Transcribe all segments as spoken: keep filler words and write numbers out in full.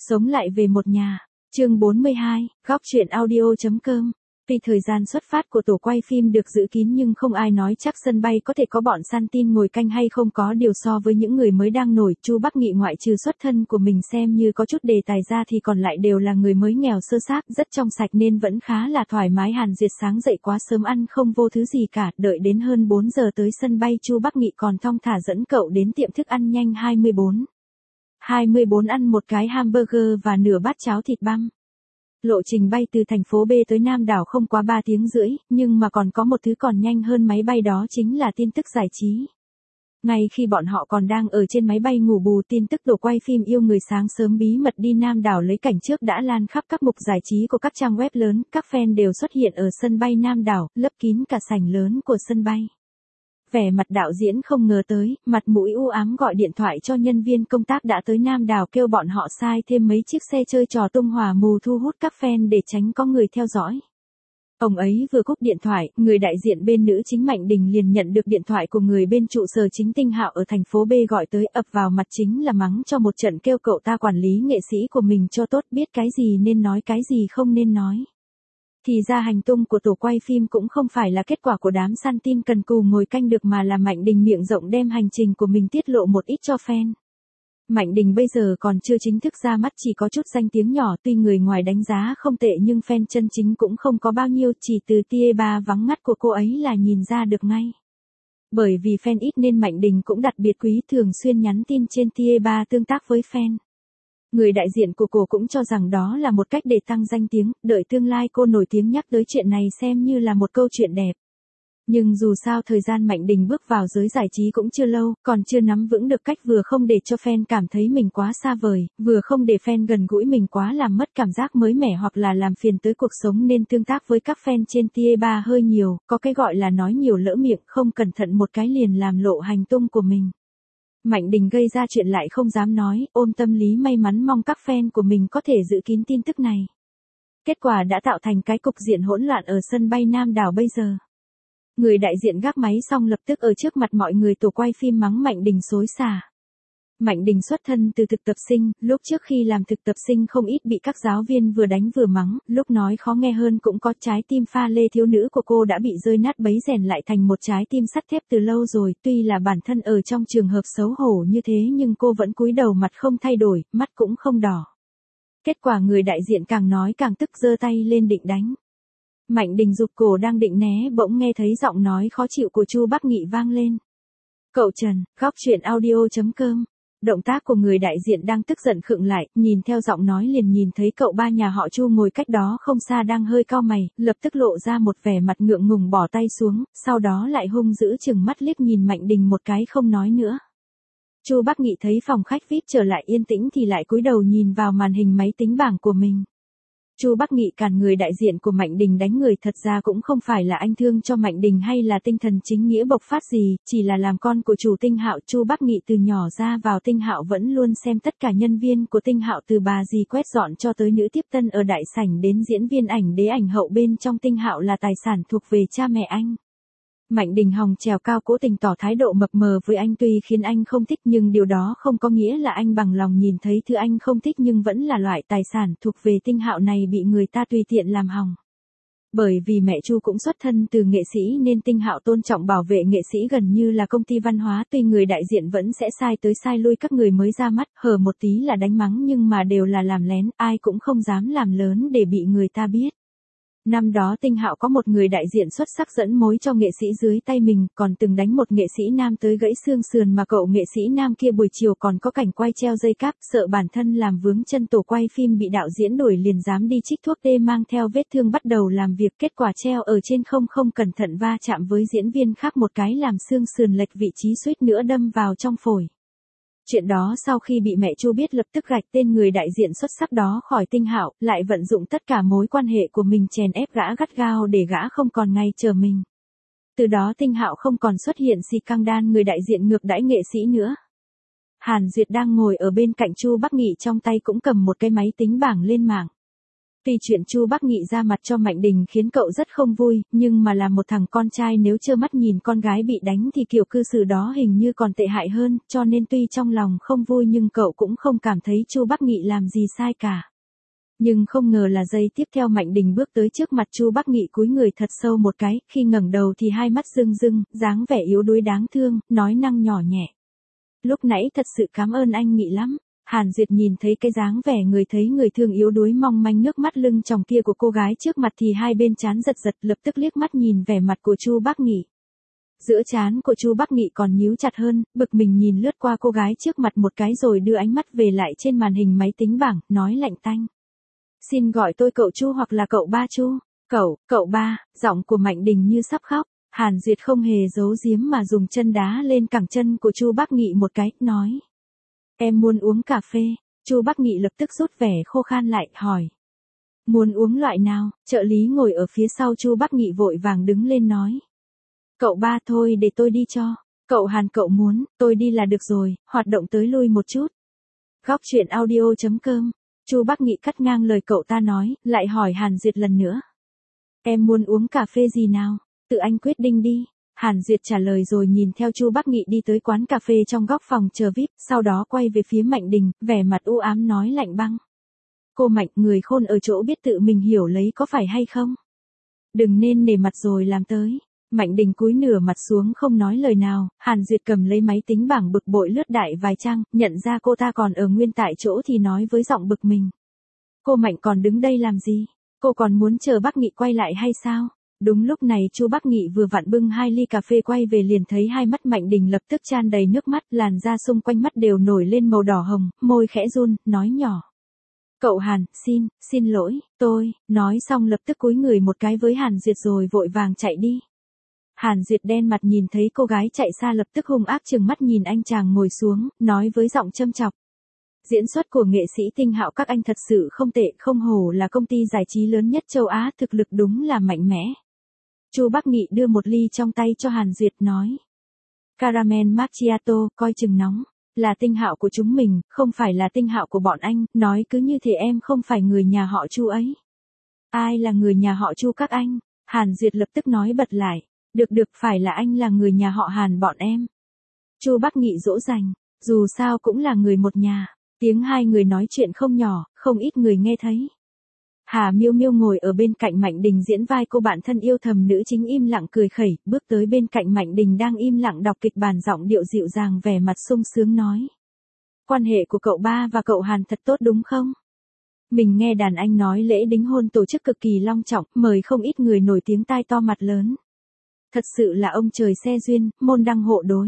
Sống lại về một nhà, chương bốn mươi hai, góc truyện audio.com. Vì thời gian xuất phát của tổ quay phim được giữ kín nhưng không ai nói chắc sân bay có thể có bọn săn tin ngồi canh hay không. Có điều so với những người mới đang nổi, Chu Bắc Nghị ngoại trừ xuất thân của mình xem như có chút đề tài ra thì còn lại đều là người mới nghèo sơ xác, rất trong sạch nên vẫn khá là thoải mái. Hàn Duyệt sáng dậy quá sớm ăn không vô thứ gì cả, đợi đến hơn bốn giờ tới sân bay Chu Bắc Nghị còn thong thả dẫn cậu đến tiệm thức ăn nhanh hai mươi bốn. hai mươi bốn ăn một cái hamburger và nửa bát cháo thịt băm. Lộ trình bay từ thành phố B tới Nam đảo không quá ba tiếng rưỡi, nhưng mà còn có một thứ còn nhanh hơn máy bay, đó chính là tin tức giải trí. Ngay khi bọn họ còn đang ở trên máy bay ngủ bù, tin tức tổ quay phim yêu người sáng sớm bí mật đi Nam đảo lấy cảnh trước đã lan khắp các mục giải trí của các trang web lớn, các fan đều xuất hiện ở sân bay Nam đảo, lấp kín cả sảnh lớn của sân bay. Vẻ mặt đạo diễn không ngờ tới, mặt mũi u ám gọi điện thoại cho nhân viên công tác đã tới Nam đảo kêu bọn họ sai thêm mấy chiếc xe chơi trò tung hỏa mù thu hút các fan để tránh có người theo dõi. Ông ấy vừa cúp điện thoại, người đại diện bên nữ chính Mạnh Đình liền nhận được điện thoại của người bên trụ sở chính Tinh Hạo ở thành phố B gọi tới, ập vào mặt chính là mắng cho một trận, kêu cậu ta quản lý nghệ sĩ của mình cho tốt, biết cái gì nên nói cái gì không nên nói. Thì ra hành tung của tổ quay phim cũng không phải là kết quả của đám săn tin cần cù ngồi canh được, mà là Mạnh Đình miệng rộng đem hành trình của mình tiết lộ một ít cho fan. Mạnh Đình bây giờ còn chưa chính thức ra mắt, chỉ có chút danh tiếng nhỏ, tuy người ngoài đánh giá không tệ nhưng fan chân chính cũng không có bao nhiêu, chỉ từ tia ba vắng ngắt của cô ấy là nhìn ra được ngay. Bởi vì fan ít nên Mạnh Đình cũng đặc biệt quý, thường xuyên nhắn tin trên tia ba tương tác với fan. Người đại diện của cô cũng cho rằng đó là một cách để tăng danh tiếng, đợi tương lai cô nổi tiếng nhắc tới chuyện này xem như là một câu chuyện đẹp. Nhưng dù sao thời gian Mạnh Đình bước vào giới giải trí cũng chưa lâu, còn chưa nắm vững được cách vừa không để cho fan cảm thấy mình quá xa vời, vừa không để fan gần gũi mình quá làm mất cảm giác mới mẻ hoặc là làm phiền tới cuộc sống, nên tương tác với các fan trên tia ba hơi nhiều, có cái gọi là nói nhiều lỡ miệng, không cẩn thận một cái liền làm lộ hành tung của mình. Mạnh Đình gây ra chuyện lại không dám nói, ôm tâm lý may mắn mong các fan của mình có thể giữ kín tin tức này. Kết quả đã tạo thành cái cục diện hỗn loạn ở sân bay Nam đảo bây giờ. Người đại diện gác máy xong lập tức ở trước mặt mọi người tổ quay phim mắng Mạnh Đình xối xả. Mạnh Đình xuất thân từ thực tập sinh, lúc trước khi làm thực tập sinh không ít bị các giáo viên vừa đánh vừa mắng, lúc nói khó nghe hơn cũng có. Trái tim pha lê thiếu nữ của cô đã bị rơi nát bấy, rèn lại thành một trái tim sắt thép từ lâu rồi. Tuy là bản thân ở trong trường hợp xấu hổ như thế nhưng cô vẫn cúi đầu, mặt không thay đổi, mắt cũng không đỏ. Kết quả người đại diện càng nói càng tức, giơ tay lên định đánh. Mạnh Đình rụt cổ đang định né, bỗng nghe thấy giọng nói khó chịu của Chu Bắc Nghị vang lên. Cậu Trần, góc truyện audio.com. Động tác của người đại diện đang tức giận khựng lại, nhìn theo giọng nói liền nhìn thấy cậu ba nhà họ Chu ngồi cách đó không xa đang hơi cau mày, lập tức lộ ra một vẻ mặt ngượng ngùng bỏ tay xuống, sau đó lại hung dữ chừng mắt liếc nhìn Mạnh Đình một cái không nói nữa. Chu Bắc Nghị thấy phòng khách vê i pê trở lại yên tĩnh thì lại cúi đầu nhìn vào màn hình máy tính bảng của mình. Chu Bắc Nghị cản người đại diện của Mạnh Đình đánh người, thật ra cũng không phải là anh thương cho Mạnh Đình hay là tinh thần chính nghĩa bộc phát gì, chỉ là làm con của chủ Tinh Hạo. Chu Bắc Nghị từ nhỏ ra vào Tinh Hạo vẫn luôn xem tất cả nhân viên của Tinh Hạo, từ bà dì quét dọn cho tới nữ tiếp tân ở đại sảnh đến diễn viên ảnh đế ảnh hậu bên trong Tinh Hạo là tài sản thuộc về cha mẹ anh. Mạnh Đình hòng trèo cao cố tình tỏ thái độ mập mờ với anh, tuy khiến anh không thích nhưng điều đó không có nghĩa là anh bằng lòng nhìn thấy thứ anh không thích, nhưng vẫn là loại tài sản thuộc về Tinh Hạo này bị người ta tùy tiện làm hỏng. Bởi vì mẹ Chu cũng xuất thân từ nghệ sĩ nên Tinh Hạo tôn trọng bảo vệ nghệ sĩ gần như là công ty văn hóa, tuy người đại diện vẫn sẽ sai tới sai lui các người mới ra mắt, hở một tí là đánh mắng nhưng mà đều là làm lén, ai cũng không dám làm lớn để bị người ta biết. Năm đó Tinh Hạo có một người đại diện xuất sắc dẫn mối cho nghệ sĩ dưới tay mình, còn từng đánh một nghệ sĩ nam tới gãy xương sườn, mà cậu nghệ sĩ nam kia buổi chiều còn có cảnh quay treo dây cáp, sợ bản thân làm vướng chân tổ quay phim bị đạo diễn đuổi liền dám đi trích thuốc tê mang theo vết thương bắt đầu làm việc, kết quả treo ở trên không không cẩn thận va chạm với diễn viên khác một cái làm xương sườn lệch vị trí, suýt nữa đâm vào trong phổi. Chuyện đó sau khi bị mẹ Chu biết lập tức gạch tên người đại diện xuất sắc đó khỏi Tinh Hạo, lại vận dụng tất cả mối quan hệ của mình chèn ép gã gắt gao để gã không còn ngày chờ mình. Từ đó Tinh Hạo không còn xuất hiện si căng đan người đại diện ngược đãi nghệ sĩ nữa. Hàn Duyệt đang ngồi ở bên cạnh Chu Bắc Nghị, trong tay cũng cầm một cái máy tính bảng lên mạng. Tuy chuyện Chu Bắc Nghị ra mặt cho Mạnh Đình khiến cậu rất không vui, nhưng mà là một thằng con trai nếu trơ mắt nhìn con gái bị đánh thì kiểu cư xử đó hình như còn tệ hại hơn, cho nên tuy trong lòng không vui nhưng cậu cũng không cảm thấy Chu Bắc Nghị làm gì sai cả. Nhưng không ngờ là giây tiếp theo Mạnh Đình bước tới trước mặt Chu Bắc Nghị cúi người thật sâu một cái, khi ngẩng đầu thì hai mắt rưng rưng, dáng vẻ yếu đuối đáng thương, nói năng nhỏ nhẹ. Lúc nãy thật sự cảm ơn anh Nghị lắm. Hàn Duyệt nhìn thấy cái dáng vẻ người thấy người thương yếu đuối mong manh nước mắt lưng tròng kia của cô gái trước mặt thì hai bên trán giật giật, lập tức liếc mắt nhìn vẻ mặt của Chu Bắc Nghị. Giữa trán của Chu Bắc Nghị còn nhíu chặt hơn, bực mình nhìn lướt qua cô gái trước mặt một cái rồi đưa ánh mắt về lại trên màn hình máy tính bảng, nói lạnh tanh. Xin gọi tôi cậu Chu hoặc là cậu ba Chu. Cậu, cậu ba, giọng của Mạnh Đình như sắp khóc. Hàn Duyệt không hề giấu giếm mà dùng chân đá lên cẳng chân của Chu Bắc Nghị một cái, nói. Em muốn uống cà phê. Chu Bắc Nghị lập tức rút vẻ khô khan lại, hỏi. Muốn uống loại nào? Trợ lý ngồi ở phía sau Chu Bắc Nghị vội vàng đứng lên nói. Cậu ba thôi để tôi đi cho. Cậu Hàn cậu muốn, tôi đi là được rồi, hoạt động tới lui một chút. Góc truyện audio chấm com. Chu Bắc Nghị cắt ngang lời cậu ta nói, lại hỏi Hàn Duyệt lần nữa. Em muốn uống cà phê gì nào? Tự anh quyết định đi. Hàn Duyệt trả lời rồi nhìn theo Chu Bắc Nghị đi tới quán cà phê trong góc phòng chờ vi ai pi, sau đó quay về phía Mạnh Đình, vẻ mặt u ám nói lạnh băng. Cô Mạnh, người khôn ở chỗ biết tự mình hiểu lấy có phải hay không? Đừng nên nể mặt rồi làm tới. Mạnh Đình cúi nửa mặt xuống không nói lời nào, Hàn Duyệt cầm lấy máy tính bảng bực bội lướt đại vài trang, nhận ra cô ta còn ở nguyên tại chỗ thì nói với giọng bực mình. Cô Mạnh còn đứng đây làm gì? Cô còn muốn chờ Bắc Nghị quay lại hay sao? Đúng lúc này Chu Bắc Nghị vừa vặn bưng hai ly cà phê quay về liền thấy hai mắt Mạnh Đình lập tức tràn đầy nước mắt, làn da xung quanh mắt đều nổi lên màu đỏ hồng, môi khẽ run, nói nhỏ. Cậu Hàn, xin, xin lỗi, tôi, nói xong lập tức cúi người một cái với Hàn Duyệt rồi vội vàng chạy đi. Hàn Duyệt đen mặt nhìn thấy cô gái chạy xa lập tức hung ác trừng mắt nhìn anh chàng ngồi xuống, nói với giọng châm chọc. Diễn xuất của nghệ sĩ Tinh Hạo các anh thật sự không tệ, không hổ là công ty giải trí lớn nhất châu Á, thực lực đúng là mạnh mẽ. Chu Bắc Nghị đưa một ly trong tay cho Hàn Duyệt nói. Caramel macchiato, coi chừng nóng, là Tinh Hạo của chúng mình, không phải là Tinh Hạo của bọn anh, nói cứ như thế em không phải người nhà họ Chu ấy. Ai là người nhà họ Chu các anh? Hàn Duyệt lập tức nói bật lại. Được được, phải là anh là người nhà họ Hàn bọn em. Chu Bắc Nghị dỗ dành, dù sao cũng là người một nhà. Tiếng hai người nói chuyện không nhỏ, không ít người nghe thấy. Hà Miêu Miêu ngồi ở bên cạnh Mạnh Đình diễn vai cô bạn thân yêu thầm nữ chính im lặng cười khẩy, bước tới bên cạnh Mạnh Đình đang im lặng đọc kịch bản, giọng điệu dịu dàng vẻ mặt sung sướng nói. Quan hệ của cậu ba và cậu Hàn thật tốt đúng không? Mình nghe đàn anh nói lễ đính hôn tổ chức cực kỳ long trọng, mời không ít người nổi tiếng tai to mặt lớn. Thật sự là ông trời xe duyên, môn đăng hộ đối.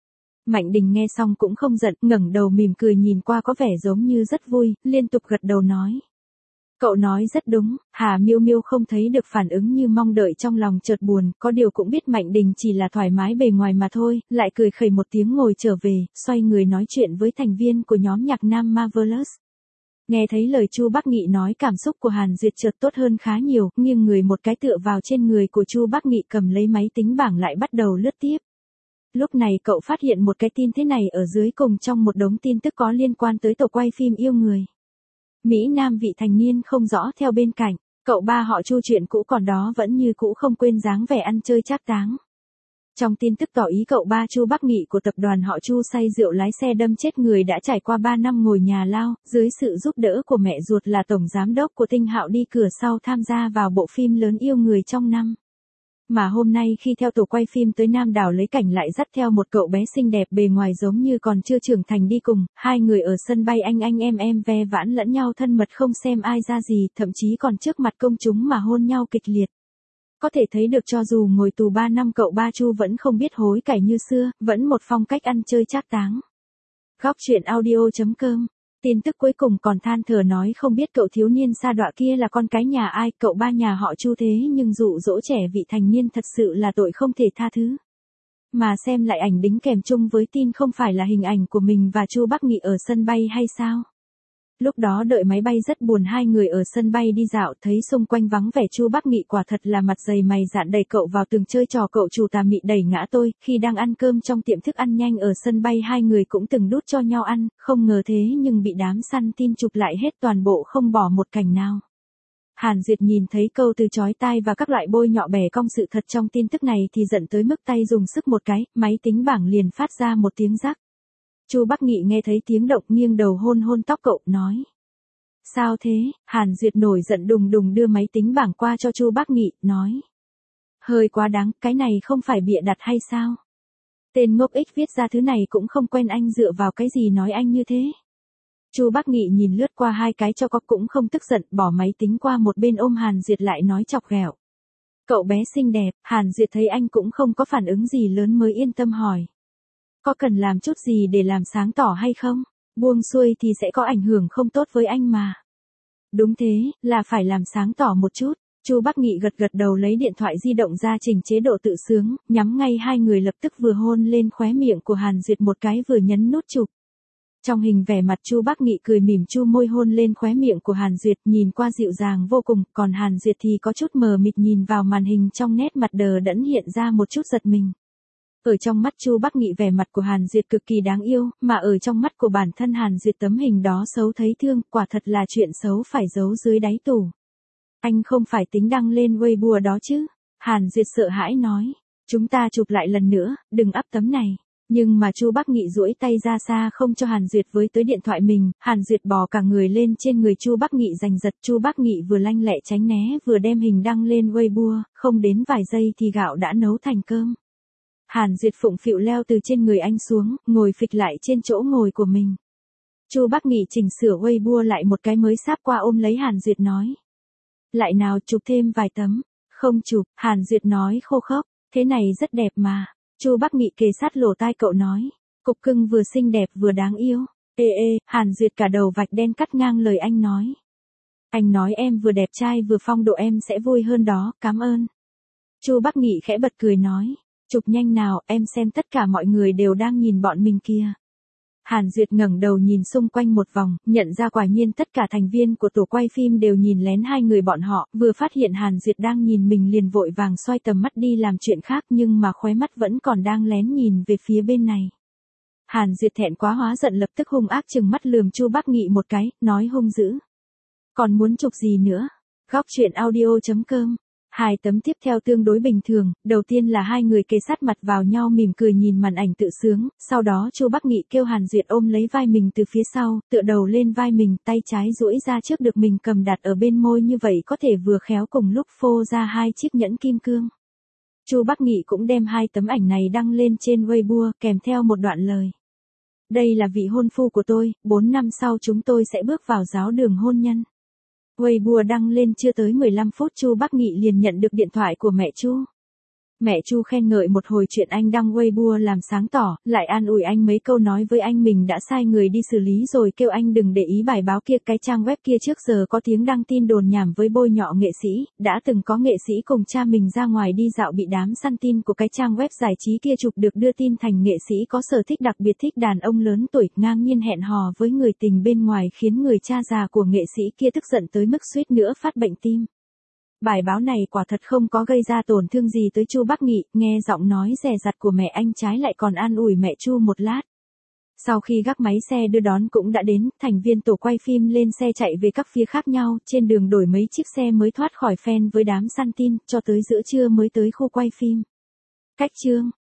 Mạnh Đình nghe xong cũng không giận, ngẩng đầu mỉm cười nhìn qua có vẻ giống như rất vui, liên tục gật đầu nói. Cậu nói rất đúng. Hà Miêu Miêu không thấy được phản ứng như mong đợi, trong lòng chợt buồn, có điều cũng biết Mạnh Đình chỉ là thoải mái bề ngoài mà thôi, lại cười khẩy một tiếng ngồi trở về, xoay người nói chuyện với thành viên của nhóm nhạc nam Marvelous. Nghe thấy lời Chu Bắc Nghị nói, cảm xúc của Hàn Duyệt chợt tốt hơn khá nhiều, nghiêng người một cái tựa vào trên người của Chu Bắc Nghị, cầm lấy máy tính bảng lại bắt đầu lướt tiếp. Lúc này cậu phát hiện một cái tin thế này ở dưới cùng trong một đống tin tức có liên quan tới tổ quay phim Yêu Người. Mỹ Nam vị thành niên không rõ theo bên cạnh, cậu ba họ Chu chuyện cũ còn đó vẫn như cũ không quên dáng vẻ ăn chơi trác táng. Trong tin tức tỏ ý cậu ba Chu Bắc Nghị của tập đoàn họ Chu say rượu lái xe đâm chết người đã trải qua ba năm ngồi nhà lao, dưới sự giúp đỡ của mẹ ruột là tổng giám đốc của Tinh Hạo đi cửa sau tham gia vào bộ phim lớn Yêu Người trong năm. Mà hôm nay khi theo tổ quay phim tới Nam đảo lấy cảnh lại dắt theo một cậu bé xinh đẹp bề ngoài giống như còn chưa trưởng thành đi cùng, hai người ở sân bay anh anh em em ve vãn lẫn nhau thân mật không xem ai ra gì, thậm chí còn trước mặt công chúng mà hôn nhau kịch liệt. Có thể thấy được cho dù ngồi tù ba năm cậu ba Chu vẫn không biết hối cải như xưa, vẫn một phong cách ăn chơi trác táng. Góc truyện audio chấm com. Tin tức cuối cùng còn than thở nói không biết cậu thiếu niên sa đọa kia là con cái nhà ai, cậu ba nhà họ Chu thế nhưng dụ dỗ trẻ vị thành niên thật sự là tội không thể tha thứ. Mà xem lại ảnh đính kèm chung với tin không phải là hình ảnh của mình và Chu Bắc Nghị ở sân bay hay sao? Lúc đó đợi máy bay rất buồn, hai người ở sân bay đi dạo thấy xung quanh vắng vẻ, Chu Bắc Nghị quả thật là mặt dày mày dạn đẩy cậu vào tường chơi trò cậu chủ tà mị đẩy ngã tôi, khi đang ăn cơm trong tiệm thức ăn nhanh ở sân bay hai người cũng từng đút cho nhau ăn, không ngờ thế nhưng bị đám săn tin chụp lại hết toàn bộ không bỏ một cảnh nào. Hàn Duyệt nhìn thấy câu từ chói tai và các loại bôi nhọ bẻ cong sự thật trong tin tức này thì giận tới mức tay dùng sức một cái, máy tính bảng liền phát ra một tiếng rắc. Chu Bắc Nghị nghe thấy tiếng động nghiêng đầu hôn hôn tóc cậu, nói. Sao thế? Hàn Duyệt nổi giận đùng đùng đưa máy tính bảng qua cho Chu Bắc Nghị, nói. Hơi quá đáng, cái này không phải bịa đặt hay sao? Tên ngốc ích viết ra thứ này cũng không quen, anh dựa vào cái gì nói anh như thế? Chu Bắc Nghị nhìn lướt qua hai cái cho có cũng không tức giận, bỏ máy tính qua một bên ôm Hàn Duyệt lại nói chọc ghẹo. Cậu bé xinh đẹp. Hàn Duyệt thấy anh cũng không có phản ứng gì lớn mới yên tâm hỏi. Có cần làm chút gì để làm sáng tỏ hay không? Buông xuôi thì sẽ có ảnh hưởng không tốt với anh mà. Đúng thế, là phải làm sáng tỏ một chút. Chu Bắc Nghị gật gật đầu lấy điện thoại di động ra chỉnh chế độ tự sướng, nhắm ngay hai người lập tức vừa hôn lên khóe miệng của Hàn Duyệt một cái vừa nhấn nút chụp. Trong hình vẻ mặt Chu Bắc Nghị cười mỉm chu môi hôn lên khóe miệng của Hàn Duyệt nhìn qua dịu dàng vô cùng, còn Hàn Duyệt thì có chút mờ mịt nhìn vào màn hình trong nét mặt đờ đẫn hiện ra một chút giật mình. Ở trong mắt Chu Bắc Nghị vẻ mặt của Hàn Duyệt cực kỳ đáng yêu, mà ở trong mắt của bản thân Hàn Duyệt tấm hình đó xấu thấy thương, quả thật là chuyện xấu phải giấu dưới đáy tủ. Anh không phải tính đăng lên Weibo đó chứ? Hàn Duyệt sợ hãi nói. Chúng ta chụp lại lần nữa, đừng up tấm này. Nhưng mà Chu Bắc Nghị duỗi tay ra xa không cho Hàn Duyệt với tới điện thoại mình, Hàn Duyệt bò cả người lên trên người Chu Bắc Nghị giành giật, Chu Bắc Nghị vừa lanh lẹ tránh né vừa đem hình đăng lên Weibo, không đến vài giây thì gạo đã nấu thành cơm. Hàn Duyệt phụng phịu leo từ trên người anh xuống, ngồi phịch lại trên chỗ ngồi của mình. Chu Bắc Nghị chỉnh sửa Weibo lại một cái mới sáp qua ôm lấy Hàn Duyệt nói. Lại nào chụp thêm vài tấm. Không chụp, Hàn Duyệt nói khô khốc, thế này rất đẹp mà. Chu Bắc Nghị kề sát lỗ tai cậu nói, cục cưng vừa xinh đẹp vừa đáng yêu. Ê ê, Hàn Duyệt cả đầu vạch đen cắt ngang lời anh nói. Anh nói em vừa đẹp trai vừa phong độ em sẽ vui hơn đó, cảm ơn. Chu Bắc Nghị khẽ bật cười nói, chụp nhanh nào, em xem tất cả mọi người đều đang nhìn bọn mình kia. Hàn Duyệt ngẩng đầu nhìn xung quanh một vòng, nhận ra quả nhiên tất cả thành viên của tổ quay phim đều nhìn lén hai người bọn họ, vừa phát hiện Hàn Duyệt đang nhìn mình liền vội vàng xoay tầm mắt đi làm chuyện khác nhưng mà khóe mắt vẫn còn đang lén nhìn về phía bên này. Hàn Duyệt thẹn quá hóa giận lập tức hung ác trừng mắt lườm Chu Bắc Nghị một cái, nói hung dữ. Còn muốn chụp gì nữa? Góc truyện audio chấm com. Hai tấm tiếp theo tương đối bình thường, đầu tiên là hai người kề sát mặt vào nhau mỉm cười nhìn màn ảnh tự sướng, sau đó Chu Bắc Nghị kêu Hàn Duyệt ôm lấy vai mình từ phía sau, tựa đầu lên vai mình, tay trái duỗi ra trước được mình cầm đặt ở bên môi như vậy có thể vừa khéo cùng lúc phô ra hai chiếc nhẫn kim cương. Chu Bắc Nghị cũng đem hai tấm ảnh này đăng lên trên Weibo kèm theo một đoạn lời. Đây là vị hôn phu của tôi, bốn năm sau chúng tôi sẽ bước vào giáo đường hôn nhân. Weibo đăng lên chưa tới mười lăm phút Chu Bắc Nghị liền nhận được điện thoại của mẹ Chu. Mẹ Chu khen ngợi một hồi chuyện anh đăng Weibo làm sáng tỏ, lại an ủi anh mấy câu nói với anh mình đã sai người đi xử lý rồi kêu anh đừng để ý bài báo kia, cái trang web kia trước giờ có tiếng đăng tin đồn nhảm với bôi nhọ nghệ sĩ, đã từng có nghệ sĩ cùng cha mình ra ngoài đi dạo bị đám săn tin của cái trang web giải trí kia chụp được đưa tin thành nghệ sĩ có sở thích đặc biệt thích đàn ông lớn tuổi, ngang nhiên hẹn hò với người tình bên ngoài khiến người cha già của nghệ sĩ kia tức giận tới mức suýt nữa phát bệnh tim. Bài báo này quả thật không có gây ra tổn thương gì tới Chu Bắc Nghị, nghe giọng nói dè dặt của mẹ anh trái lại còn an ủi mẹ Chu một lát. Sau khi gác máy xe đưa đón cũng đã đến, thành viên tổ quay phim lên xe chạy về các phía khác nhau, trên đường đổi mấy chiếc xe mới thoát khỏi phen với đám săn tin, cho tới giữa trưa mới tới khu quay phim. Cách chương